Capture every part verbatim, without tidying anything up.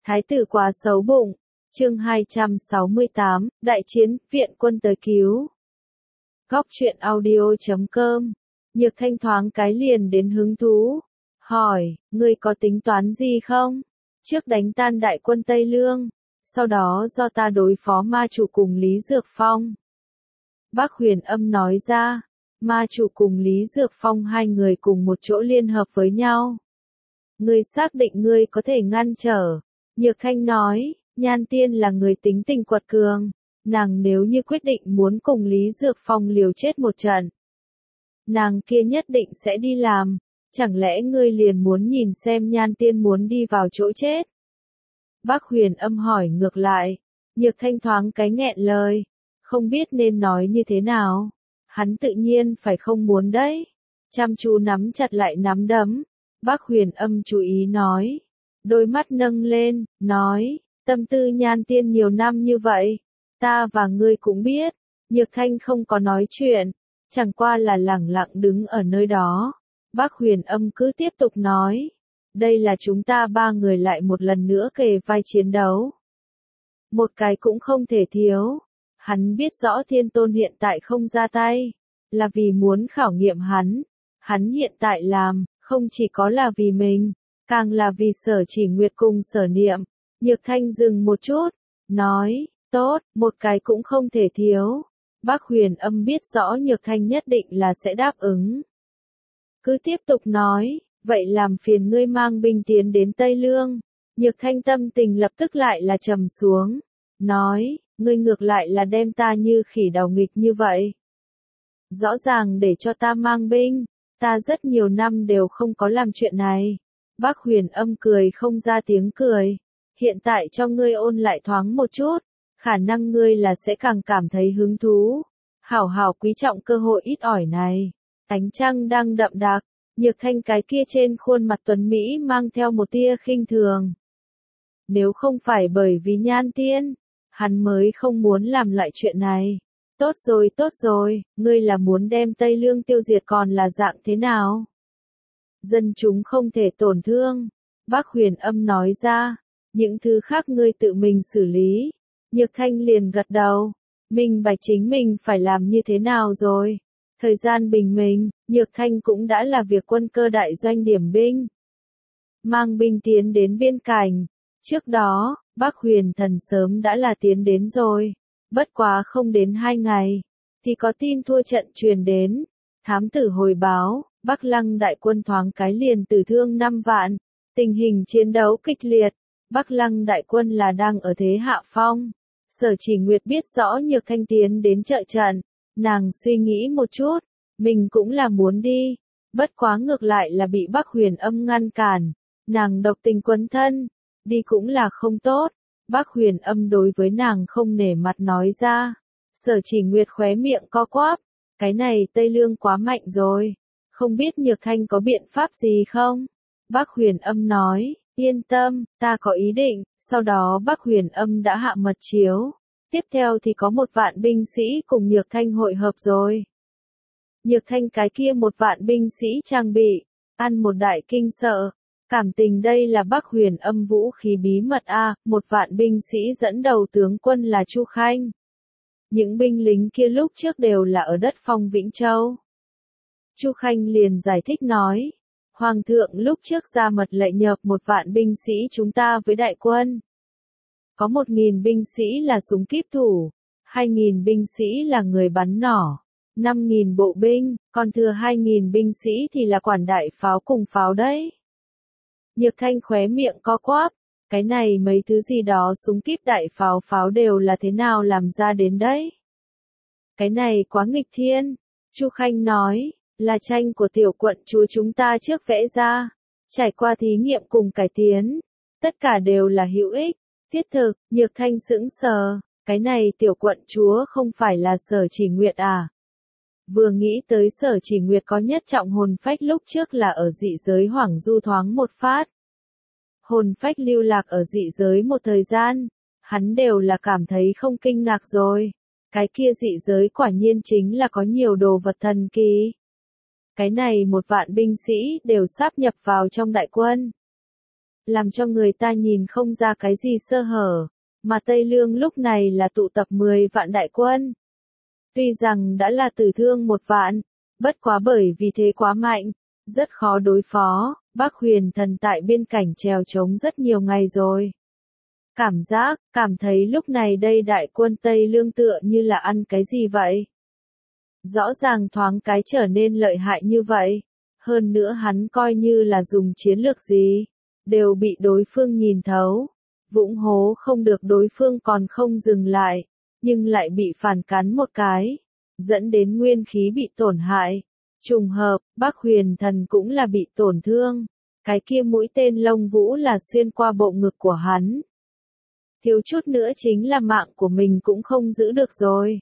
Thái tử quá xấu bụng. Chương hai trăm sáu mươi tám, Đại chiến, viện quân tới cứu. Góc truyện audio chấm com. Nhược Thanh thoáng cái liền đến hứng thú. Hỏi, ngươi có tính toán gì không? Trước đánh tan đại quân Tây Lương, sau đó do ta đối phó ma chủ cùng Lý Dược Phong. Bác Huyền Âm nói ra, ma chủ cùng Lý Dược Phong hai người cùng một chỗ liên hợp với nhau. Ngươi xác định ngươi có thể ngăn trở. Nhược Thanh nói, Nhan Tiên là người tính tình quật cường, nàng nếu như quyết định muốn cùng Lý Dược Phong liều chết một trận, nàng kia nhất định sẽ đi làm, chẳng lẽ ngươi liền muốn nhìn xem Nhan Tiên muốn đi vào chỗ chết? Bác Huyền Âm hỏi ngược lại, Nhược Thanh thoáng cái nghẹn lời, không biết nên nói như thế nào, hắn tự nhiên phải không muốn đấy, chăm chú nắm chặt lại nắm đấm, Bác Huyền Âm chú ý nói, đôi mắt nâng lên, nói, tâm tư Nhan Tiên nhiều năm như vậy, ta và ngươi cũng biết. Nhược Thanh không có nói chuyện, chẳng qua là lẳng lặng đứng ở nơi đó. Bác Huyền Âm cứ tiếp tục nói, đây là chúng ta ba người lại một lần nữa kề vai chiến đấu. Một cái cũng không thể thiếu. Hắn biết rõ Thiên Tôn hiện tại không ra tay, là vì muốn khảo nghiệm hắn. Hắn hiện tại làm, không chỉ có là vì mình, càng là vì Sở Chỉ Nguyệt cùng Sở Niệm. Nhược Thanh dừng một chút, nói, tốt, một cái cũng không thể thiếu. Bác Huyền Âm biết rõ Nhược Thanh nhất định là sẽ đáp ứng. Cứ tiếp tục nói, vậy làm phiền ngươi mang binh tiến đến Tây Lương. Nhược Thanh tâm tình lập tức lại là trầm xuống, nói, ngươi ngược lại là đem ta như khỉ đào nghịch như vậy. Rõ ràng để cho ta mang binh, ta rất nhiều năm đều không có làm chuyện này. Bác Huyền Âm cười không ra tiếng cười. Hiện tại cho ngươi ôn lại thoáng một chút, khả năng ngươi là sẽ càng cảm thấy hứng thú. Hảo hảo quý trọng cơ hội ít ỏi này. Ánh trăng đang đậm đặc, Nhược Thanh cái kia trên khuôn mặt tuấn Mỹ mang theo một tia khinh thường. Nếu không phải bởi vì Nhan Tiên, hắn mới không muốn làm lại chuyện này. Tốt rồi tốt rồi, ngươi là muốn đem Tây Lương tiêu diệt còn là dạng thế nào? Dân chúng không thể tổn thương. Bác Huyền Âm nói ra, những thứ khác ngươi tự mình xử lý. Nhược Thanh liền gật đầu, minh bạch chính mình phải làm như thế nào rồi. Thời gian bình minh, Nhược Thanh cũng đã là việc quân cơ đại doanh điểm binh. Mang binh tiến đến biên cảnh. Trước đó, Bác Huyền Thần sớm đã là tiến đến rồi. Bất quá không đến hai ngày, thì có tin thua trận truyền đến. Thám tử hồi báo, Bắc Lăng đại quân thoáng cái liền tử thương năm vạn. Tình hình chiến đấu kịch liệt. Bắc Lăng đại quân là đang ở thế hạ phong. Sở Chỉ Nguyệt biết rõ Nhược Thanh tiến đến trợ trận. Nàng suy nghĩ một chút, mình cũng là muốn đi. Bất quá ngược lại là bị Bác Huyền Âm ngăn cản. Nàng độc tình quấn thân, đi cũng là không tốt. Bác Huyền Âm đối với nàng không nể mặt nói ra. Sở Chỉ Nguyệt khóe miệng co quắp. Cái này Tây Lương quá mạnh rồi. Không biết Nhược Thanh có biện pháp gì không? Bác Huyền Âm nói, yên tâm, ta có ý định. Sau đó Bác Huyền Âm đã hạ mật chiếu. Tiếp theo thì có một vạn binh sĩ cùng Nhược Thanh hội hợp rồi. Nhược Thanh cái kia một vạn binh sĩ trang bị, ăn một đại kinh sợ. Cảm tình đây là Bác Huyền Âm vũ khí bí mật a, một vạn binh sĩ dẫn đầu tướng quân là Chu Khanh. Những binh lính kia lúc trước đều là ở đất Phong Vĩnh Châu. Chu Khanh liền giải thích nói, Hoàng thượng lúc trước ra mật lệnh nhập một vạn binh sĩ chúng ta với đại quân. Có một nghìn binh sĩ là súng kíp thủ, hai nghìn binh sĩ là người bắn nỏ, năm nghìn bộ binh, còn thừa hai nghìn binh sĩ thì là quản đại pháo cùng pháo đấy. Nhược Thanh khóe miệng co quắp, cái này mấy thứ gì đó súng kíp đại pháo pháo đều là thế nào làm ra đến đấy? Cái này quá nghịch thiên. Chu Khanh nói, là tranh của tiểu quận chúa chúng ta trước vẽ ra, trải qua thí nghiệm cùng cải tiến, tất cả đều là hữu ích, thiết thực. Nhược Thanh sững sờ, cái này tiểu quận chúa không phải là Sở Chỉ Nguyệt à? Vừa nghĩ tới Sở Chỉ Nguyệt có nhất trọng hồn phách lúc trước là ở dị giới Hoảng Du thoáng một phát. Hồn phách lưu lạc ở dị giới một thời gian, hắn đều là cảm thấy không kinh ngạc rồi. Cái kia dị giới quả nhiên chính là có nhiều đồ vật thần kỳ. Cái này một vạn binh sĩ đều sáp nhập vào trong đại quân. làm cho người ta nhìn không ra cái gì sơ hở, mà Tây Lương lúc này là tụ tập mười vạn đại quân. Tuy rằng đã là tử thương một vạn, bất quá bởi vì thế quá mạnh, rất khó đối phó, Bắc Huyền Thần tại biên cảnh trèo trống rất nhiều ngày rồi. Cảm giác, cảm thấy lúc này đây đại quân Tây Lương tựa như là ăn cái gì vậy? Rõ ràng thoáng cái trở nên lợi hại như vậy, hơn nữa hắn coi như là dùng chiến lược gì, đều bị đối phương nhìn thấu. Vũng hố không được đối phương còn không dừng lại, nhưng lại bị phản cắn một cái, dẫn đến nguyên khí bị tổn hại. Trùng hợp, Bắc Huyền Thần cũng là bị tổn thương, cái kia mũi tên lông vũ là xuyên qua bộ ngực của hắn. Thiếu chút nữa chính là mạng của mình cũng không giữ được rồi.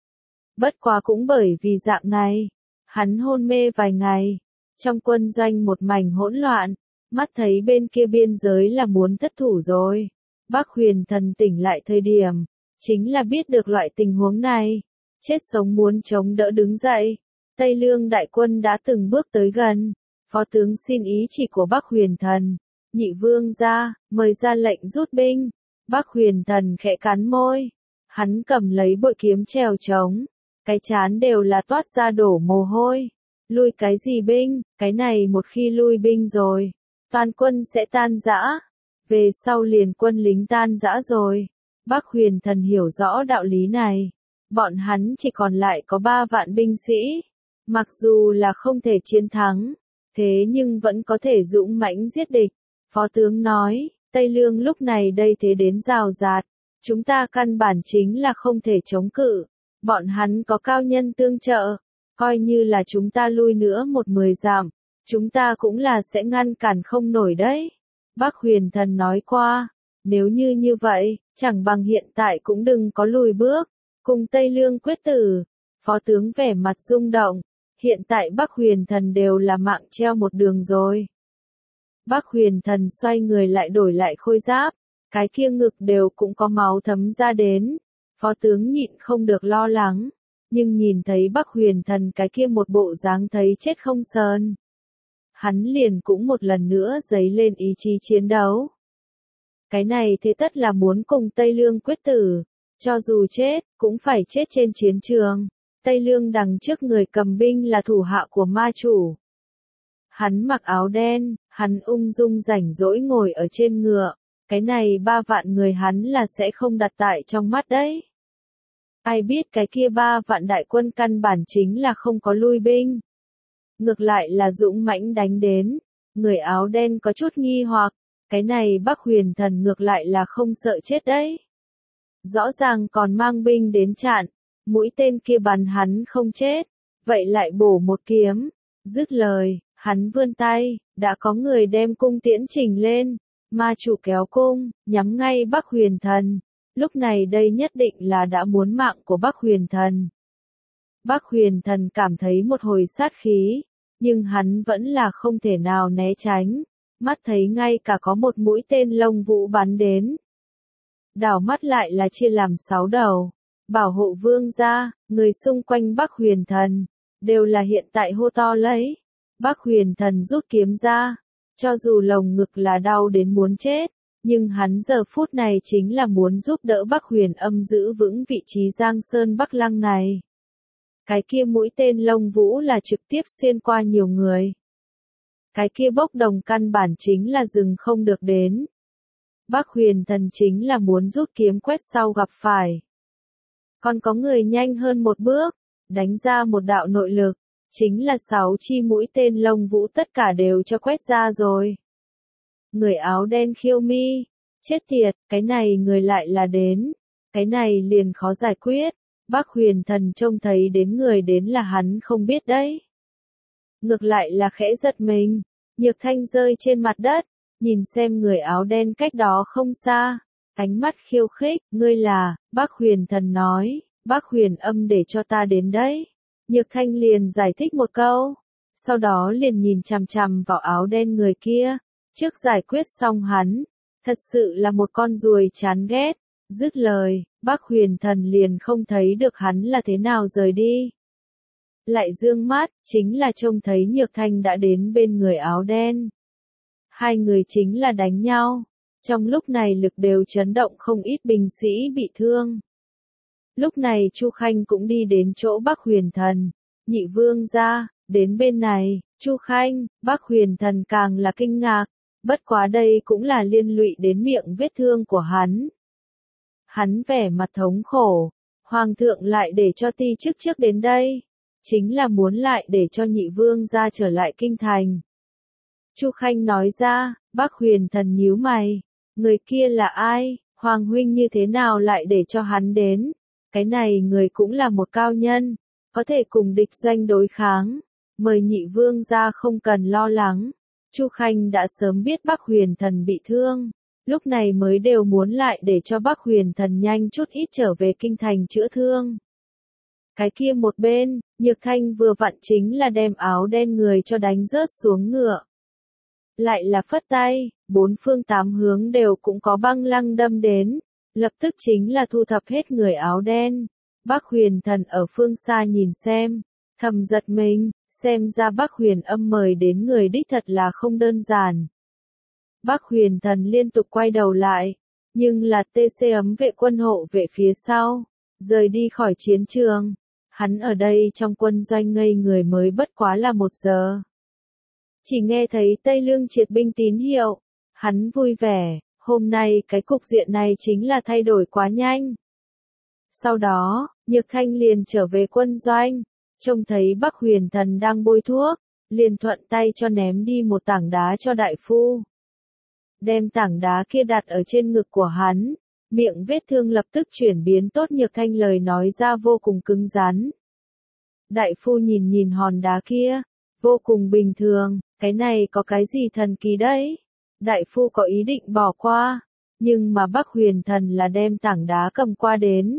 Bất quá cũng bởi vì dạng này, hắn hôn mê vài ngày, trong quân doanh một mảnh hỗn loạn, mắt thấy bên kia biên giới là muốn thất thủ rồi. Bắc Huyền Thần tỉnh lại thời điểm, chính là biết được loại tình huống này, chết sống muốn chống đỡ đứng dậy. Tây Lương đại quân đã từng bước tới gần, phó tướng xin ý chỉ của Bắc Huyền Thần, nhị vương ra, mời ra lệnh rút binh. Bắc Huyền Thần khẽ cắn môi, hắn cầm lấy bội kiếm trèo trống, cái chán đều là toát ra đổ mồ hôi. Lui cái gì binh, cái này một khi lui binh rồi, toàn quân sẽ tan rã. Về sau liền quân lính tan rã rồi. Bắc Huyền Thần hiểu rõ đạo lý này. Bọn hắn chỉ còn lại có ba vạn binh sĩ. Mặc dù là không thể chiến thắng, thế nhưng vẫn có thể dũng mãnh giết địch. Phó tướng nói, Tây Lương lúc này đây thế đến rào rạt. Chúng ta căn bản chính là không thể chống cự. Bọn hắn có cao nhân tương trợ. Coi như là chúng ta lui nữa một mười dặm, chúng ta cũng là sẽ ngăn cản không nổi đấy. Bắc Huyền Thần nói qua, nếu như như vậy, chẳng bằng hiện tại cũng đừng có lùi bước, cùng Tây Lương quyết tử. Phó tướng vẻ mặt rung động, hiện tại Bắc Huyền Thần đều là mạng treo một đường rồi. Bắc Huyền Thần xoay người lại đổi lại khôi giáp, cái kia ngực đều cũng có máu thấm ra đến. Phó tướng nhịn không được lo lắng, nhưng nhìn thấy Bắc Huyền Thần cái kia một bộ dáng thấy chết không sờn. Hắn liền cũng một lần nữa dấy lên ý chí chiến đấu. Cái này thế tất là muốn cùng Tây Lương quyết tử, cho dù chết, cũng phải chết trên chiến trường. Tây Lương đằng trước người cầm binh là thủ hạ của ma chủ. Hắn mặc áo đen, hắn ung dung rảnh rỗi ngồi ở trên ngựa, cái này ba vạn người hắn là sẽ không đặt tại trong mắt đấy. Ai biết cái kia ba vạn đại quân căn bản chính là không có lui binh. Ngược lại là dũng mãnh đánh đến, người áo đen có chút nghi hoặc, cái này Bắc Huyền Thần ngược lại là không sợ chết đấy. Rõ ràng còn mang binh đến chặn, mũi tên kia bắn hắn không chết, vậy lại bổ một kiếm, dứt lời, hắn vươn tay, đã có người đem cung tiễn trình lên, ma chủ kéo cung, nhắm ngay Bắc Huyền Thần. Lúc này đây nhất định là đã muốn mạng của Bắc Huyền Thần. Bắc Huyền Thần cảm thấy một hồi sát khí, nhưng hắn vẫn là không thể nào né tránh, mắt thấy ngay cả có một mũi tên lông vũ bắn đến. Đảo mắt lại là chia làm sáu đầu, bảo hộ vương gia, người xung quanh Bắc Huyền Thần, đều là hiện tại hô to lấy. Bắc Huyền Thần rút kiếm ra, cho dù lồng ngực là đau đến muốn chết. Nhưng hắn giờ phút này chính là muốn giúp đỡ Bắc Huyền Âm giữ vững vị trí Giang Sơn Bắc Lăng này. Cái kia mũi tên lông vũ là trực tiếp xuyên qua nhiều người. Cái kia bốc đồng căn bản chính là dừng không được đến. Bắc Huyền Thần chính là muốn rút kiếm quét sau gặp phải. Còn có người nhanh hơn một bước, đánh ra một đạo nội lực, chính là sáu chi mũi tên lông vũ tất cả đều cho quét ra rồi. Người áo đen khiêu mi, chết tiệt, cái này người lại là đến, cái này liền khó giải quyết. Bắc Huyền Thần trông thấy đến người đến là hắn không biết đấy. Ngược lại là khẽ giật mình, Nhược Thanh rơi trên mặt đất, nhìn xem người áo đen cách đó không xa, ánh mắt khiêu khích, ngươi là, Bắc Huyền Thần nói, Bắc Huyền Âm để cho ta đến đấy. Nhược Thanh liền giải thích một câu, sau đó liền nhìn chằm chằm vào áo đen người kia. Trước giải quyết xong hắn, thật sự là một con ruồi chán ghét, dứt lời, Bắc Huyền Thần liền không thấy được hắn là thế nào rời đi. Lại dương mắt, chính là trông thấy Nhược Thanh đã đến bên người áo đen. Hai người chính là đánh nhau. Trong lúc này lực đều chấn động không ít binh sĩ bị thương. Lúc này Chu Khanh cũng đi đến chỗ Bắc Huyền Thần. Nhị vương gia, đến bên này, Chu Khanh, Bắc Huyền Thần càng là kinh ngạc. Bất quá đây cũng là liên lụy đến miệng vết thương của hắn. Hắn vẻ mặt thống khổ. Hoàng thượng lại để cho ti chức trước đến đây. Chính là muốn lại để cho nhị vương gia trở lại kinh thành. Chu Khanh nói ra, Bắc Huyền Thần nhíu mày. Người kia là ai? Hoàng huynh như thế nào lại để cho hắn đến? Cái này người cũng là một cao nhân, có thể cùng địch doanh đối kháng. Mời nhị vương gia không cần lo lắng. Chu Khanh đã sớm biết Bắc Huyền Thần bị thương, lúc này mới đều muốn lại để cho Bắc Huyền Thần nhanh chút ít trở về kinh thành chữa thương. Cái kia một bên, Nhược Thanh vừa vặn chính là đem áo đen người cho đánh rớt xuống ngựa. Lại là phất tay, bốn phương tám hướng đều cũng có băng lăng đâm đến, lập tức chính là thu thập hết người áo đen. Bắc Huyền Thần ở phương xa nhìn xem, thầm giật mình, xem ra Bắc Huyền Âm mời đến người đích thật là không đơn giản. Bắc Huyền Thần liên tục quay đầu lại, nhưng là tê xê ấm vệ quân hộ vệ phía sau, rời đi khỏi chiến trường. Hắn ở đây trong quân doanh ngây người mới bất quá là một giờ. Chỉ nghe thấy Tây Lương triệt binh tín hiệu, hắn vui vẻ, hôm nay cái cục diện này chính là thay đổi quá nhanh. Sau đó, Nhược Thanh liền trở về quân doanh, trông thấy Bắc Huyền Thần đang bôi thuốc, liền thuận tay cho ném đi một tảng đá cho đại phu. Đem tảng đá kia đặt ở trên ngực của hắn, miệng vết thương lập tức chuyển biến tốt. Nhược Thanh lời nói ra vô cùng cứng rắn. Đại phu nhìn nhìn hòn đá kia, vô cùng bình thường, cái này có cái gì thần kỳ đấy? Đại phu có ý định bỏ qua, nhưng mà Bắc Huyền Thần là đem tảng đá cầm qua đến.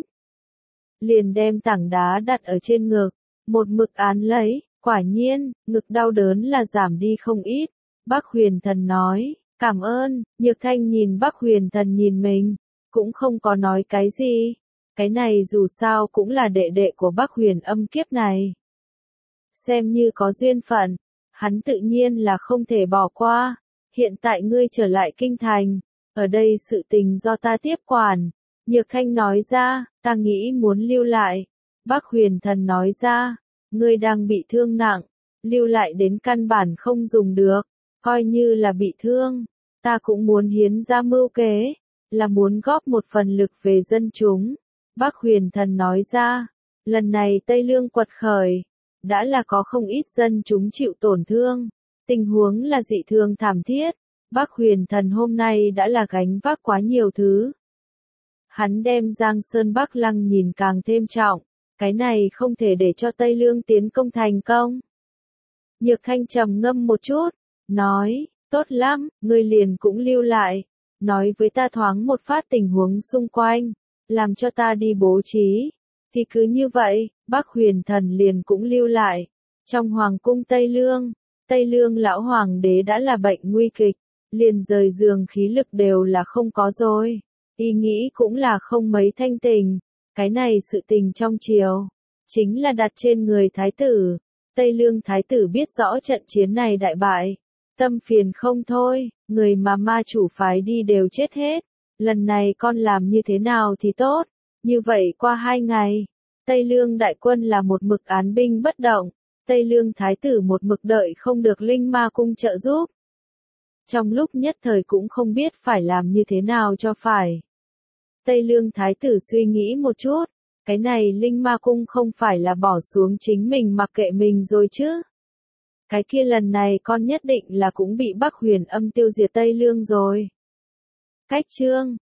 Liền đem tảng đá đặt ở trên ngực, một mực án lấy, quả nhiên, ngực đau đớn là giảm đi không ít. Bắc Huyền Thần nói, cảm ơn. Nhược Thanh nhìn Bắc Huyền Thần nhìn mình, cũng không có nói cái gì. Cái này dù sao cũng là đệ đệ của Bắc Huyền Âm kiếp này. Xem như có duyên phận, hắn tự nhiên là không thể bỏ qua. Hiện tại ngươi trở lại kinh thành, ở đây sự tình do ta tiếp quản. Nhược Thanh nói ra, ta nghĩ muốn lưu lại. Bắc Huyền Thần nói ra, ngươi đang bị thương nặng, lưu lại đến căn bản không dùng được, coi như là bị thương. Ta cũng muốn hiến ra mưu kế, là muốn góp một phần lực về dân chúng. Bắc Huyền Thần nói ra, lần này Tây Lương quật khởi, đã là có không ít dân chúng chịu tổn thương, tình huống là dị thường thảm thiết. Bắc Huyền Thần hôm nay đã là gánh vác quá nhiều thứ. Hắn đem Giang Sơn Bắc Lăng nhìn càng thêm trọng, cái này không thể để cho Tây Lương tiến công thành công. Nhược Thanh trầm ngâm một chút, nói, tốt lắm, ngươi liền cũng lưu lại, nói với ta thoáng một phát tình huống xung quanh, làm cho ta đi bố trí. Thì cứ như vậy, Bắc Huyền Thần liền cũng lưu lại. Trong hoàng cung Tây Lương, Tây Lương lão hoàng đế đã là bệnh nguy kịch, liền rời giường khí lực đều là không có rồi. Ý nghĩ cũng là không mấy thanh tình. Cái này sự tình trong triều, chính là đặt trên người thái tử. Tây Lương thái tử biết rõ trận chiến này đại bại, tâm phiền không thôi, người mà ma chủ phái đi đều chết hết. Lần này con làm như thế nào thì tốt. Như vậy qua hai ngày, Tây Lương đại quân là một mực án binh bất động. Tây Lương thái tử một mực đợi không được Linh Ma cung trợ giúp. Trong lúc nhất thời cũng không biết phải làm như thế nào cho phải. Tây Lương thái tử suy nghĩ một chút, cái này Linh Ma cung không phải là bỏ xuống chính mình mặc kệ mình rồi chứ. Cái kia lần này con nhất định là cũng bị Bắc Huyền Âm tiêu diệt Tây Lương rồi. Cách chương